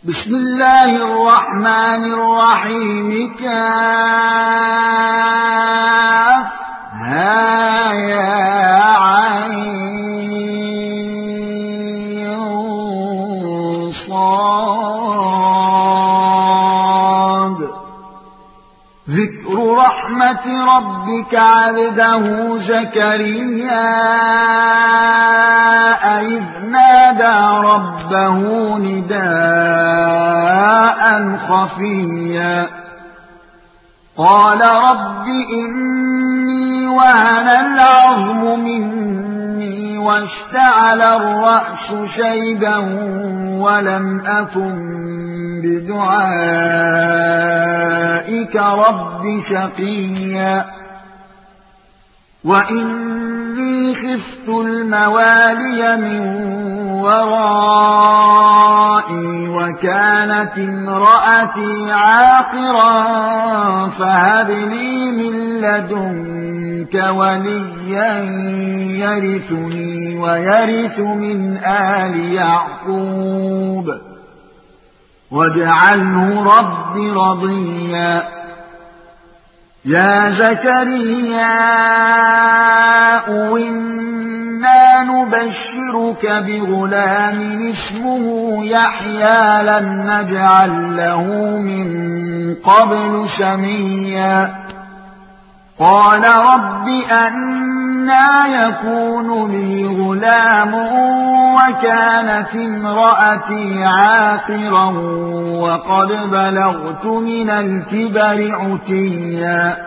بسم الله الرحمن الرحيم. كافها يا عين صاد. ذكر رحمة ربك عبده زكريا إذ نادى ربه نداء خفيا قال رب إني وهن العظم مني واشتعل الرأس شيبا ولم أكن بدعائك رب شقيا وإني خفت الموالي من ورائي وكانت امرأتي عاقرا فهب لي من لدنك وليا يرثني ويرث من آل يعقوب واجعله رب رضيا. يا زكريا إنا نبشرك بغلام اسمه يحيى لم نجعل له من قبل سميا. قال رب أنى يكون لي غلام وكانت امرأتي عاقرا وقد بلغت من الكبر عتيا.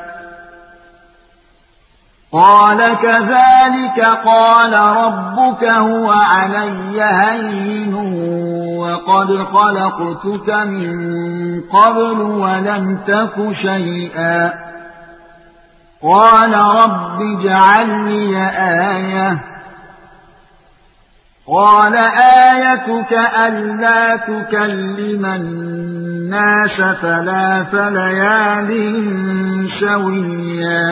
قال كذلك قال ربك هو علي هين وقد خلقتك من قبل ولم تك شيئا. قال رب اجعل لي آية. قال آيتك ألا تكلم الناس 3 ليال سويا.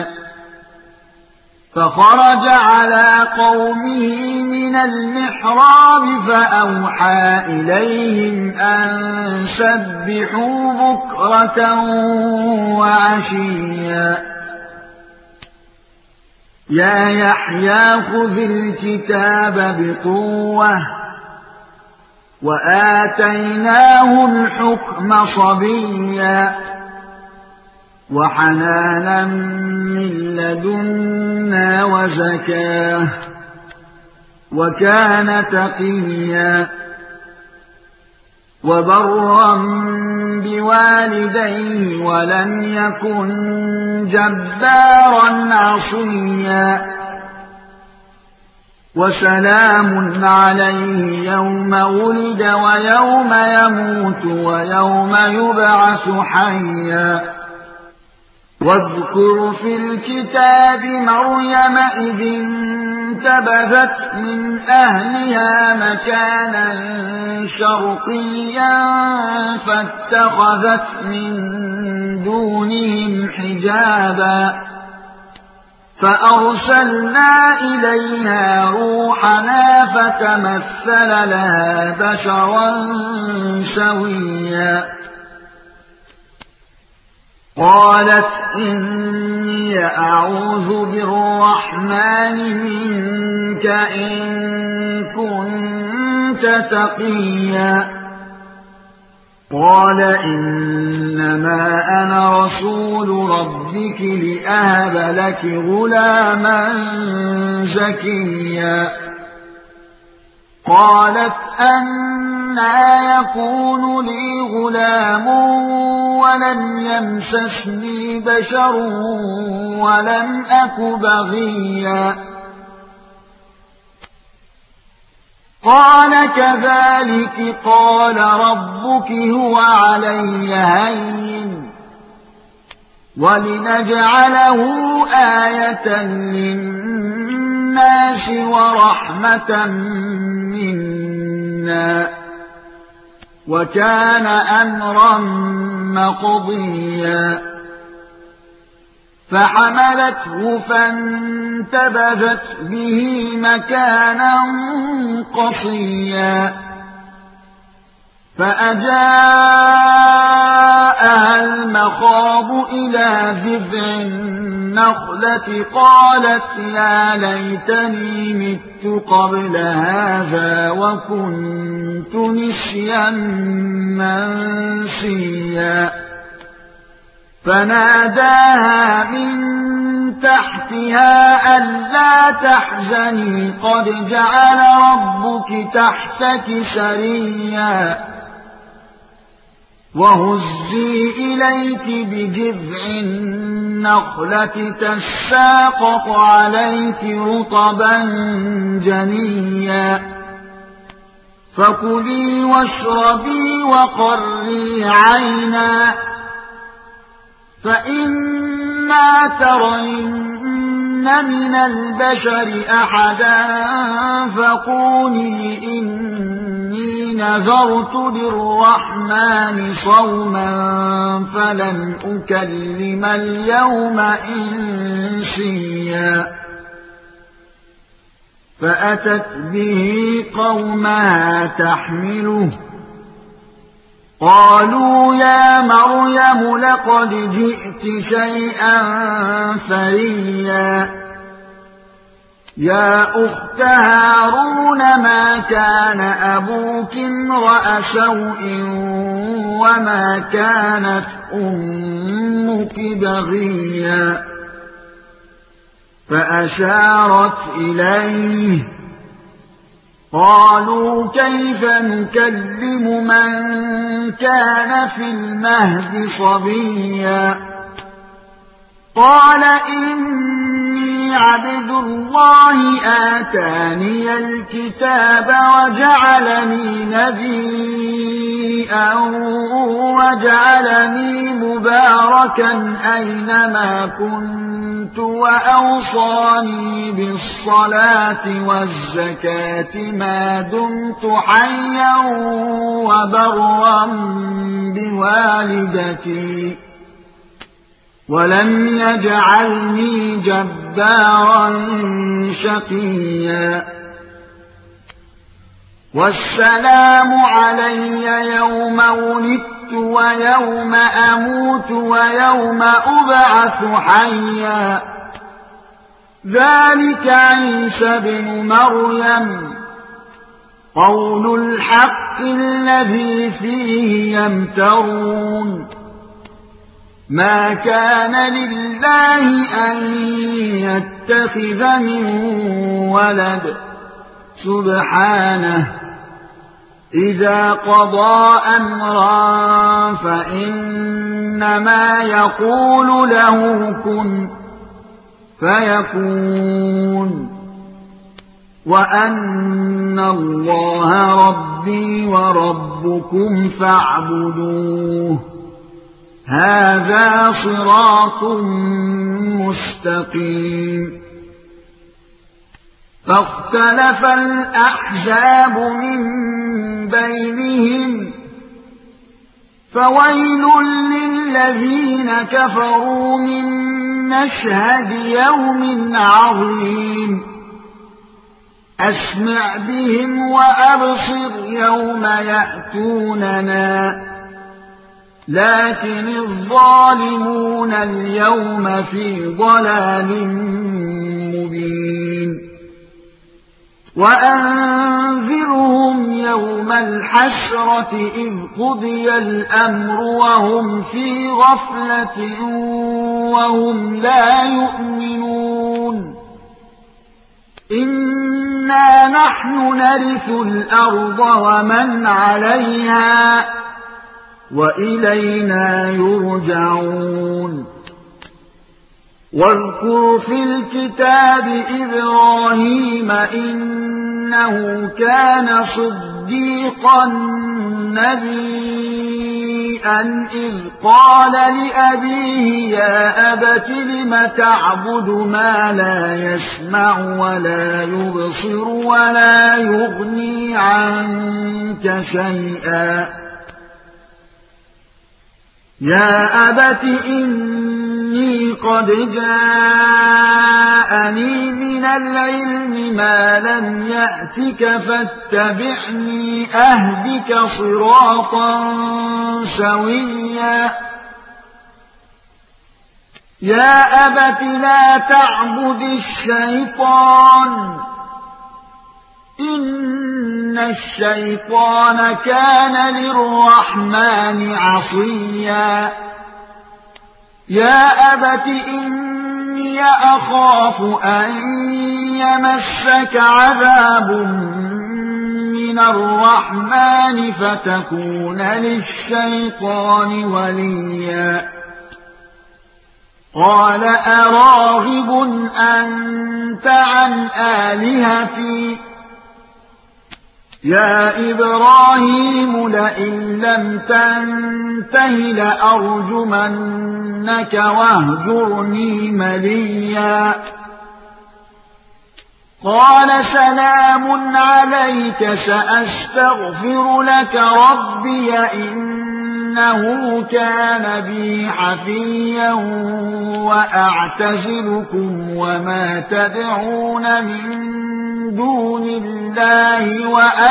فخرج على قومه من المحراب فأوحى إليهم أن سبحوا بكرة وعشيا. يا يحيى خذ الكتاب بقوة وآتيناه الحكم صبيا وحنانا من لدنا وزكاة وكان تقيا وبرا بوالديه ولم يكن جبارا عصيا. وسلام عليه يوم ولد ويوم يموت ويوم يبعث حيا. واذكر في الكتاب مريم إذ انتبذت من أهلها مكانا شرقيا فاتخذت من دونهم حجابا فأرسلنا إليها روحنا فتمثل لها بشرا سويا. قالت إني أعوذ بالرحمن منك إن كنت تقيا. قال إنما أنا رسول ربك لأهب لك غلاما زكيا. قالت أنى يكون لي غلام ولم يمسسني بشر ولم أك بغيا. قال كذلك قال ربك هو علي هين ولنجعله آية للناس ورحمة منا وكان أمرا مقضيا. فحملته فانتبذت به مكانا قصيا فأجاءها المخاض إلى جذع النخلة قالت يا ليتني مت قبل هذا وكنت نسيا منسيا فناداها من تحتها ألا تحزني قد جعل ربك تحتك سريا وهزي إليك بجذع النخلة تساقط عليك رطبا جنيا فكلي واشربي وقري عينا فإما ترين من البشر أحدا فقولي إني نذرت للرحمن صوما فلن أكلم اليوم إنسيا فأتت به قومها تحمله قالوا يا مريم لقد جئت شيئا فريا يا أخت هارون ما كان أبوك امرأ سوء وما كانت أمك بغيا فأشارت إليه قالوا كيف نكلم من كان في المهد صبيا قال إني عبد الله آتاني الكتاب وجعلني نبيا وجعلني مباركا أينما كنت وأوصاني بالصلاة والزكاة ما دمت حيا وبرا بوالدتي ولم يجعلني جبارا شقيا والسلام علي يوم ولدت ويوم أموت ويوم أبعث حيا ذلك عيسى بن مريم قول الحق الذي فيه يمترون ما كان لله أن يتخذ من ولد سبحانه إذا قضى أمرا فإنما يقول له كن فيكون وأن الله ربي وربكم فاعبدوه هذا صراط مستقيم فاختلف الأحزاب من بينهم فويل للذين كفروا من مشهد يوم عظيم أسمع بهم وأبصر يوم يأتوننا لكن الظالمون اليوم في ضلال مبين وأنذرهم يوم الحسرة إذ قضي الأمر وهم في غفلة وهم لا يؤمنون إنا نحن نرث الأرض ومن عليها وإلينا يرجعون واذكر في الكتاب إبراهيم إنه كان صديقا نبيا إذ قال لأبيه يا أبت لم تعبد ما لا يسمع ولا يبصر ولا يغني عنك شيئا يا أبت إني قد جاءني من العلم ما لم يأتك فاتبعني أهدك صراطا سويا يا أبت لا تعبد الشيطان إن الشيطان كان للرحمن عصيا يا أبت إني أخاف أن يمسك عذاب من الرحمن فتكون للشيطان وليا قال أراغب أنت عن آلهتي يا إبراهيم لئن لم تنته لأرجمنك واهجرني مليا قال سلام عليك سأستغفر لك ربي إنه كان بي حفيا وأعتزلكم وما تدعون من دون الله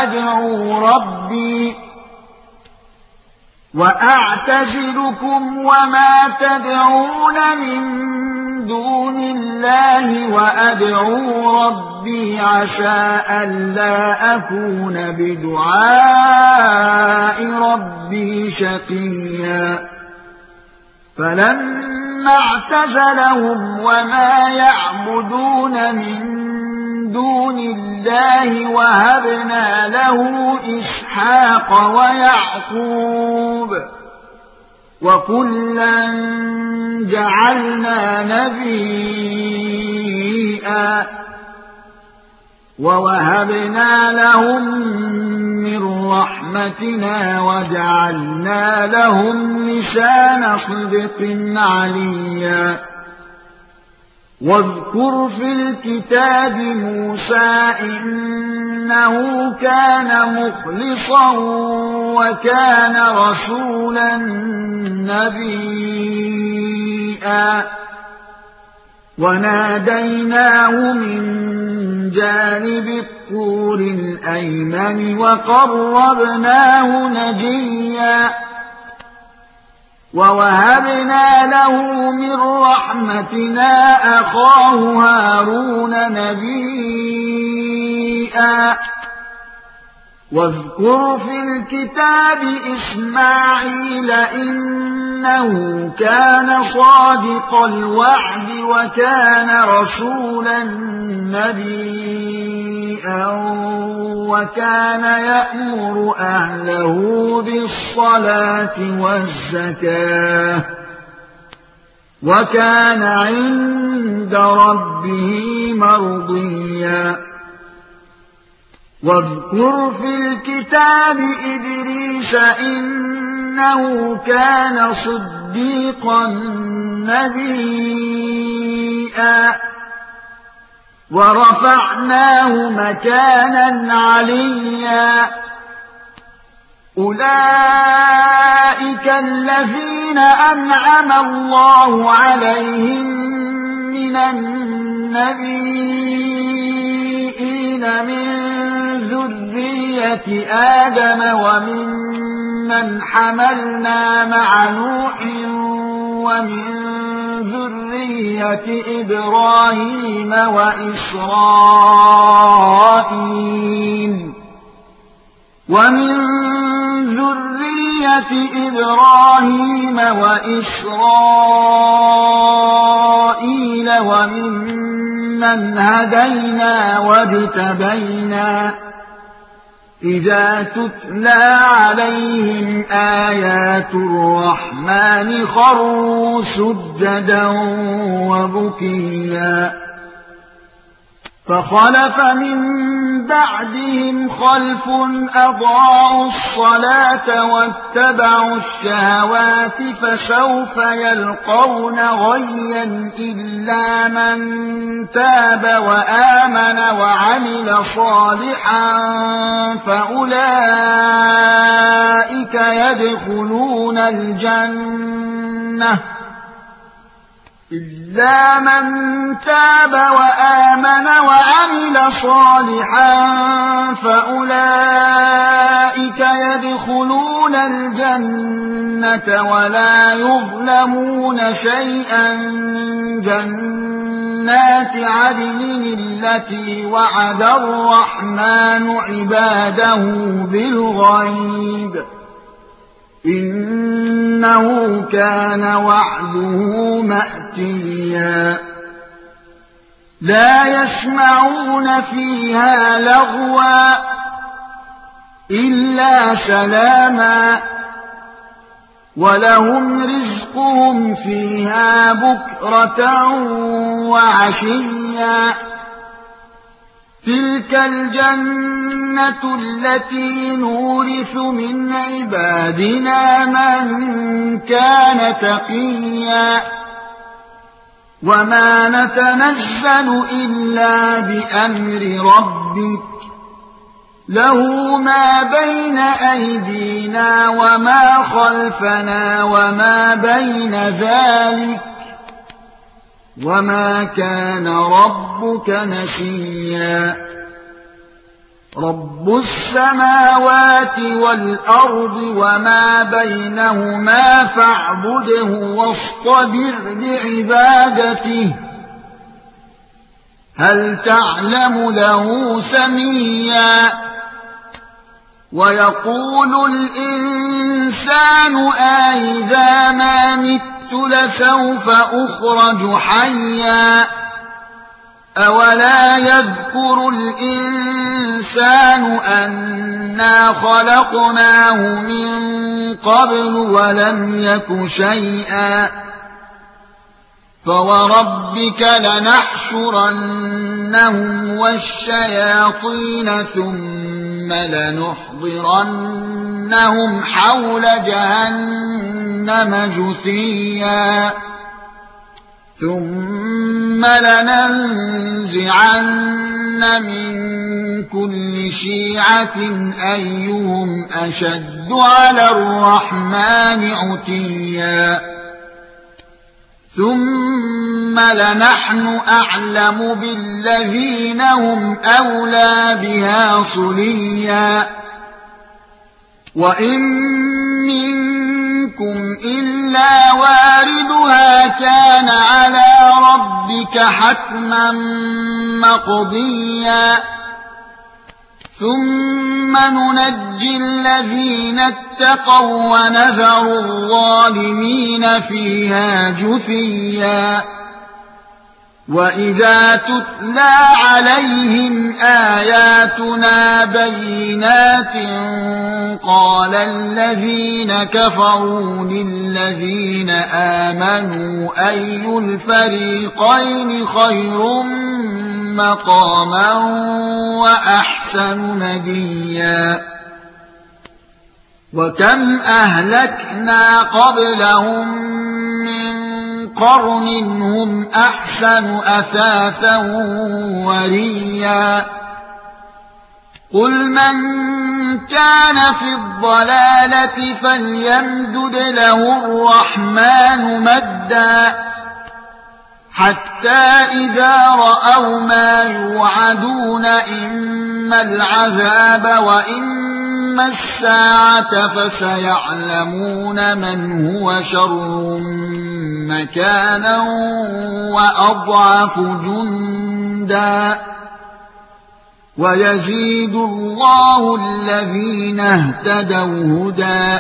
وأعتزلكم وما تدعون من دون الله وأدعو ربي عسى ألا أكون بدعاء ربي شقيا فلما اعتزلهم وما يعبدون من دون الله وهبنا له إسحاق ويعقوب وكلا جعلنا نبيا ووهبنا لهم من رحمتنا وجعلنا لهم لسان صدق عليا واذكر في الكتاب موسى إنه كان مخلصا وكان رسولا نبيا وناديناه من جانب الطور الأيمن وقربناه نجيا ووهبنا له من رحمتنا أخاه هارون نبيا واذكر في الكتاب إسماعيل إنه كان صادق الوعد وكان رسولا نبيا وكان يأمر أهله بالصلاة والزكاة وكان عند ربه مرضيا واذكر في الكتاب إدريس إنه كان صديقا نبيا ورفعناه مكانا عليا أولئك الذين أنعم الله عليهم من النبيين من ذرية آدم وممن حملنا مع نوح ومن ذرية إبراهيم وإسرائيل وممن هدينا واجتبينا إذا تتلى عليهم آيات الرحمن خروا سجدا وبكيا فخلف من بعدهم خلف أضاعوا الصلاة واتبعوا الشهوات فسوف يلقون غيا إلا من تاب وآمن وعمل صالحا فأولئك يدخلون الجنة إلا من تاب وآمن وعمل صالحا فأولئك يدخلون الجنة ولا يظلمون شيئا جنات عدن التي وعد الرحمن عباده بالغيب إنه كان وعده مأتيا لا يسمعون فيها لغوا إلا سلاما ولهم رزقهم فيها بكرة وعشيا تلك الجنة التي نورث من عبادنا من كان تقيا وما نتنزل إلا بأمر ربك له ما بين أيدينا وما خلفنا وما بين ذلك وما كان ربك نسيا رب السماوات والأرض وما بينهما فاعبده واصطبر لعبادته هل تعلم له سميا ويقول الإنسان أإذا ما مت لسوف أخرج حيا أولا يذكر الإنسان أنا خلقناه من قبل ولم يك شيئا فوربك لنحشرنهم والشياطين ثم لنحضرنهم حول جهنم جثيا ثم لننزعن من كل شيعة أيهم أشد على الرحمن عتيا ثم لنحن أعلم بالذين هم أولى بها صليا وإن منكم إلا واردها كان على ربك حتما مقضيا ثم ننجي الذين اتقوا ونذر الظالمين فيها جثيا وإذا تتلى عليهم آياتنا بينات قال الذين كفروا للذين آمنوا أي الفريقين خير مقاما وأحسن نديا وكم أهلكنا قبلهم من قرن هم أحسن أثاثا وريا قل من كان في الضلالة فليمدد له الرحمن مدا حتى إذا رأوا ما يوعدون إما العذاب وإما الساعة فسيعلمون من هو شر مكانا وأضعف جندا ويزيد الله الذين اهتدوا هدى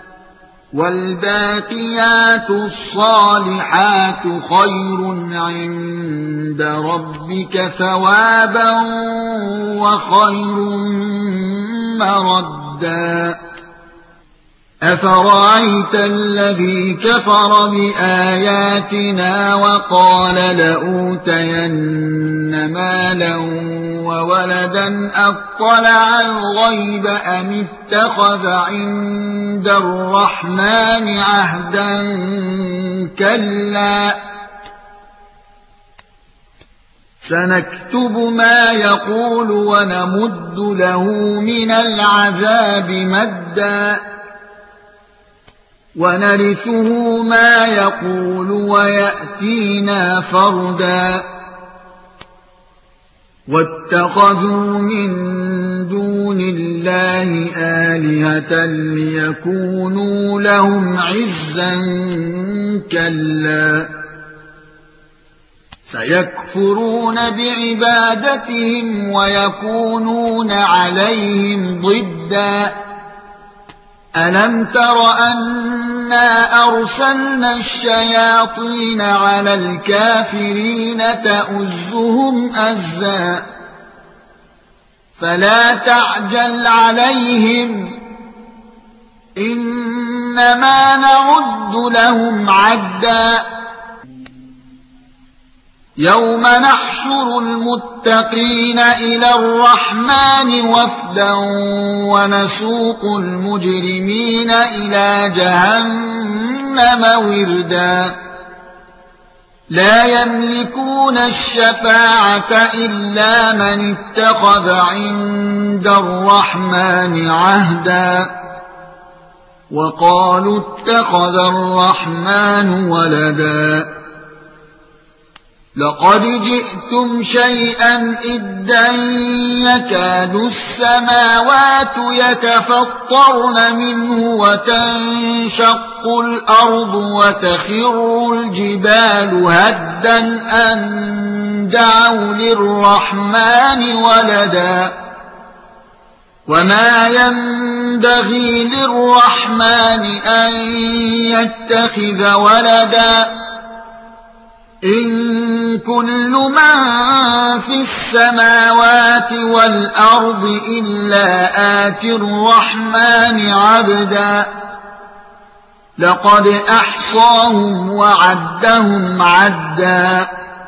والباقيات الصالحات خير عند ربك ثوابا وخير مردا أفرأيت الذي كفر بآياتنا وقال لأوتين مالا وولدا أطلع الغيب أم اتخذ عند الرحمن عهدا كلا سنكتب ما يقول ونمد له من العذاب مدا ونرثه ما يقول ويأتينا فردا واتخذوا من دون الله آلهة ليكونوا لهم عزا كلا سيكفرون بعبادتهم ويكونون عليهم ضدا ألم تر أنا أرسلنا الشياطين على الكافرين تؤزهم أزا فلا تعجل عليهم إنما نعد لهم عدا يوم نحشر المتقين إلى الرحمن وفدا ونسوق المجرمين إلى جهنم وردا لا يملكون الشفاعة إلا من اتخذ عند الرحمن عهدا وقالوا اتخذ الرحمن ولدا لقد جئتم شيئا إدا يكاد السماوات يتفطرن منه وتنشق الأرض وتخر الجبال هدا أن دعوا للرحمن ولدا وما ينبغي للرحمن أن يتخذ ولدا إن كل من في السماوات والأرض إلا آتي الرحمن عبدا لقد أحصاهم وعدهم عدا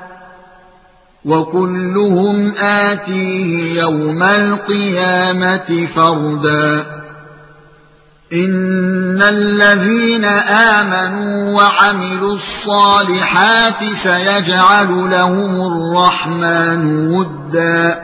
وكلهم آتيه يوم القيامة فردا إن الذين آمنوا وعملوا الصالحات سيجعل لهم الرحمن ودا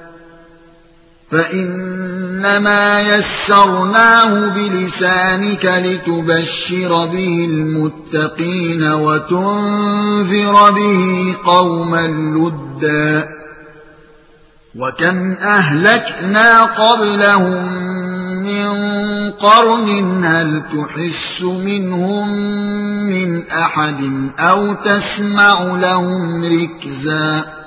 فإنما يسرناه بلسانك لتبشر به المتقين وتنذر به قوما لدا وكم أهلكنا قبلهم من قرن هل تحس منهم من أحد أو تسمع لهم ركزا